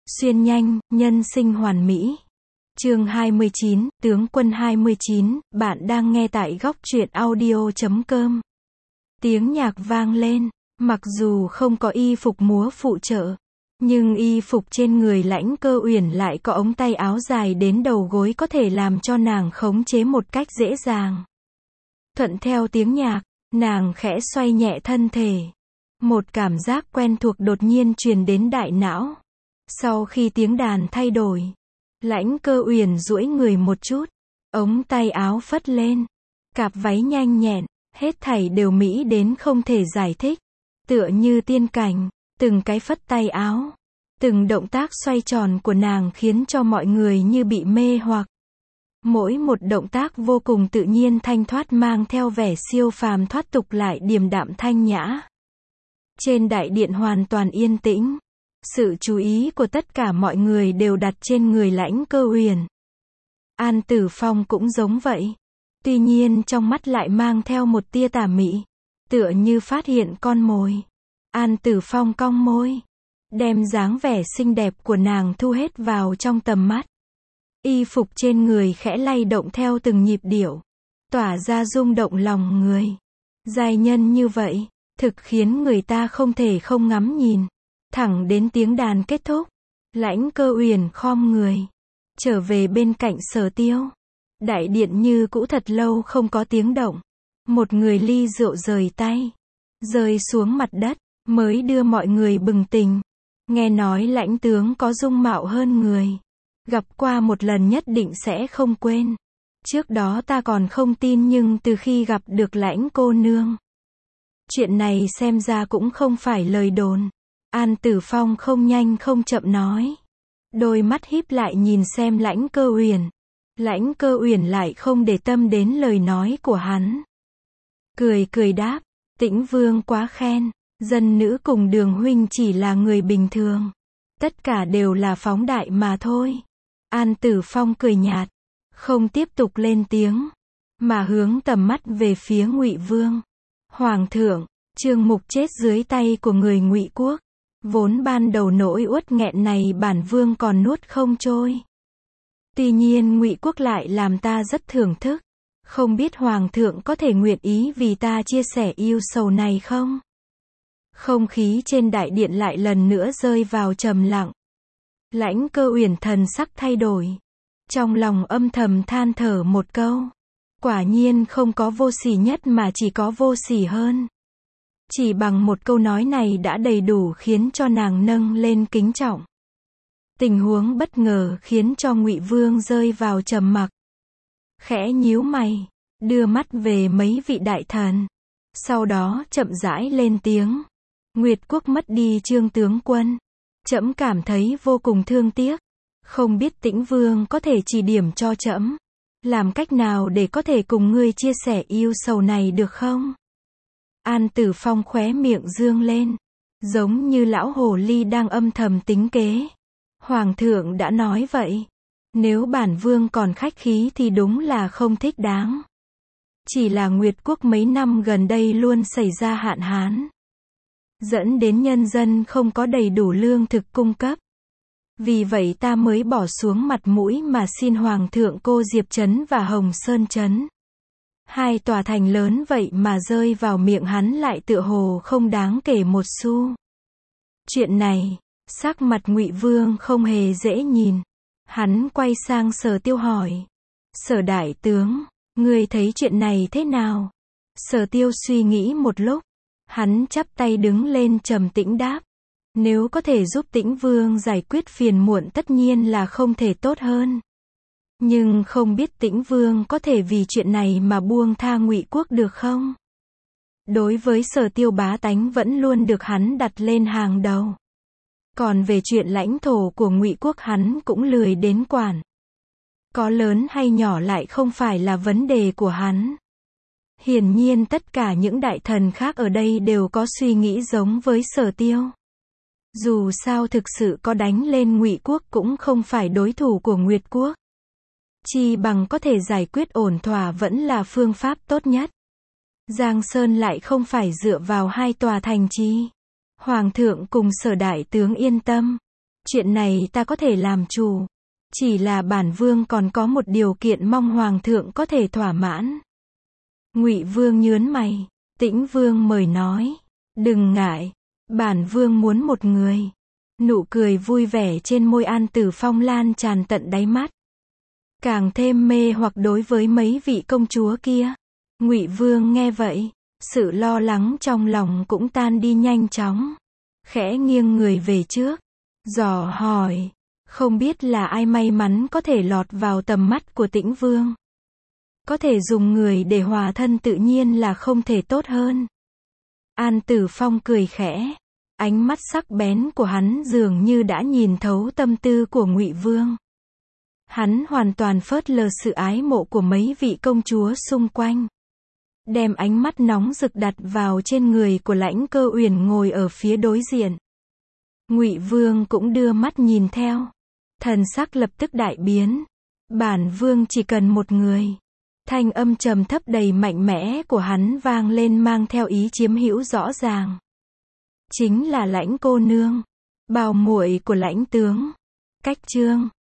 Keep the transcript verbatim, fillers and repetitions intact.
Xuyên nhanh, nhân sinh hoàn mỹ. Chương hai mươi chín, Tướng quân hai mươi chín, bạn đang nghe tại góc truyện audio chấm com. Tiếng nhạc vang lên, mặc dù không có y phục múa phụ trợ, nhưng y phục trên người Lãnh Cơ Uyển lại có ống tay áo dài đến đầu gối có thể làm cho nàng khống chế một cách dễ dàng. Thuận theo tiếng nhạc, nàng khẽ xoay nhẹ thân thể. Một cảm giác quen thuộc đột nhiên truyền đến đại não. Sau khi tiếng đàn thay đổi, Lãnh Cơ Uyển duỗi người một chút, ống tay áo phất lên, cạp váy nhanh nhẹn, hết thảy đều mỹ đến không thể giải thích, tựa như tiên cảnh, từng cái phất tay áo, từng động tác xoay tròn của nàng khiến cho mọi người như bị mê hoặc. Mỗi một động tác vô cùng tự nhiên thanh thoát mang theo vẻ siêu phàm thoát tục lại điềm đạm thanh nhã. Trên đại điện hoàn toàn yên tĩnh. Sự chú ý của tất cả mọi người đều đặt trên người Lãnh Cơ Uyển. An Tử Phong cũng giống vậy. Tuy nhiên trong mắt lại mang theo một tia tà mị. Tựa như phát hiện con mồi. An Tử Phong cong môi. Đem dáng vẻ xinh đẹp của nàng thu hết vào trong tầm mắt. Y phục trên người khẽ lay động theo từng nhịp điệu. Tỏa ra rung động lòng người. Giai nhân như vậy, thực khiến người ta không thể không ngắm nhìn. Thẳng đến tiếng đàn kết thúc, Lãnh Cơ Uyển khom người, trở về bên cạnh Sở Tiêu. Đại điện như cũ thật lâu không có tiếng động. Một người ly rượu rời tay, rơi xuống mặt đất, mới đưa mọi người bừng tỉnh. Nghe nói Lãnh tướng có dung mạo hơn người. Gặp qua một lần nhất định sẽ không quên. Trước đó ta còn không tin nhưng từ khi gặp được Lãnh cô nương, chuyện này xem ra cũng không phải lời đồn. An Tử Phong không nhanh không chậm nói. Đôi mắt híp lại nhìn xem Lãnh Cơ Uyển. Lãnh Cơ Uyển lại không để tâm đến lời nói của hắn. Cười cười đáp, Tĩnh Vương quá khen, dân nữ cùng Đường huynh chỉ là người bình thường. Tất cả đều là phóng đại mà thôi. An Tử Phong cười nhạt, không tiếp tục lên tiếng, mà hướng tầm mắt về phía Ngụy Vương. Hoàng thượng, Trương Mục chết dưới tay của người Ngụy quốc. Vốn ban đầu nỗi uất nghẹn này bản vương còn nuốt không trôi. Tuy nhiên Ngụy quốc lại làm ta rất thưởng thức. Không biết Hoàng thượng có thể nguyện ý vì ta chia sẻ yêu sầu này không? Không khí trên đại điện lại lần nữa rơi vào trầm lặng. Lãnh Cơ Uyển thần sắc thay đổi. Trong lòng âm thầm than thở một câu. Quả nhiên không có vô sỉ nhất mà chỉ có vô sỉ hơn. Chỉ bằng một câu nói này đã đầy đủ khiến cho nàng nâng lên kính trọng. Tình huống bất ngờ khiến cho Ngụy Vương rơi vào trầm mặc. Khẽ nhíu mày, đưa mắt về mấy vị đại thần. Sau đó chậm rãi lên tiếng. Nguyệt quốc mất đi Trương tướng quân. Trẫm cảm thấy vô cùng thương tiếc. Không biết Tĩnh Vương có thể chỉ điểm cho trẫm. Làm cách nào để có thể cùng ngươi chia sẻ yêu sầu này được không? An Tử Phong khóe miệng dương lên, giống như lão hồ ly đang âm thầm tính kế. Hoàng thượng đã nói vậy, nếu bản vương còn khách khí thì đúng là không thích đáng. Chỉ là Nguyệt quốc mấy năm gần đây luôn xảy ra hạn hán, dẫn đến nhân dân không có đầy đủ lương thực cung cấp. Vì vậy ta mới bỏ xuống mặt mũi mà xin Hoàng thượng cô Diệp Trấn và Hồng Sơn Trấn. Hai tòa thành lớn vậy mà rơi vào miệng hắn lại tựa hồ không đáng kể một xu. Chuyện này, sắc mặt Ngụy Vương không hề dễ nhìn. Hắn quay sang Sở Tiêu hỏi. Sở đại tướng, ngươi thấy chuyện này thế nào? Sở Tiêu suy nghĩ một lúc. Hắn chắp tay đứng lên trầm tĩnh đáp. Nếu có thể giúp Tĩnh Vương giải quyết phiền muộn tất nhiên là không thể tốt hơn. Nhưng không biết Tĩnh Vương có thể vì chuyện này mà buông tha Ngụy quốc được không? Đối với Sở Tiêu bá tánh vẫn luôn được hắn đặt lên hàng đầu. Còn về chuyện lãnh thổ của Ngụy quốc hắn cũng lười đến quản. Có lớn hay nhỏ lại không phải là vấn đề của hắn. Hiển nhiên tất cả những đại thần khác ở đây đều có suy nghĩ giống với Sở Tiêu. Dù sao thực sự có đánh lên Ngụy quốc cũng không phải đối thủ của Nguyệt quốc. Chi bằng có thể giải quyết ổn thỏa vẫn là phương pháp tốt nhất. Giang Sơn lại không phải dựa vào hai tòa thành trì. Hoàng thượng cùng Sở đại tướng yên tâm. Chuyện này ta có thể làm chủ. Chỉ là bản vương còn có một điều kiện mong hoàng thượng có thể thỏa mãn. Ngụy Vương nhớn mày. Tĩnh Vương mời nói. Đừng ngại. Bản vương muốn một người. Nụ cười vui vẻ trên môi An Tử Phong lan tràn tận đáy mắt. Càng thêm mê hoặc đối với mấy vị công chúa kia. Ngụy Vương nghe vậy, sự lo lắng trong lòng cũng tan đi nhanh chóng. Khẽ nghiêng người về trước, dò hỏi, không biết là ai may mắn có thể lọt vào tầm mắt của Tĩnh Vương. Có thể dùng người để hòa thân tự nhiên là không thể tốt hơn. An Tử Phong cười khẽ, ánh mắt sắc bén của hắn dường như đã nhìn thấu tâm tư của Ngụy Vương. Hắn hoàn toàn phớt lờ sự ái mộ của mấy vị công chúa xung quanh. Đem ánh mắt nóng rực đặt vào trên người của Lãnh Cơ Uyển ngồi ở phía đối diện. Ngụy Vương cũng đưa mắt nhìn theo. Thần sắc lập tức đại biến. Bản vương chỉ cần một người. Thanh âm trầm thấp đầy mạnh mẽ của hắn vang lên mang theo ý chiếm hữu rõ ràng. Chính là Lãnh cô nương. Bảo muội của Lãnh tướng. Cách chương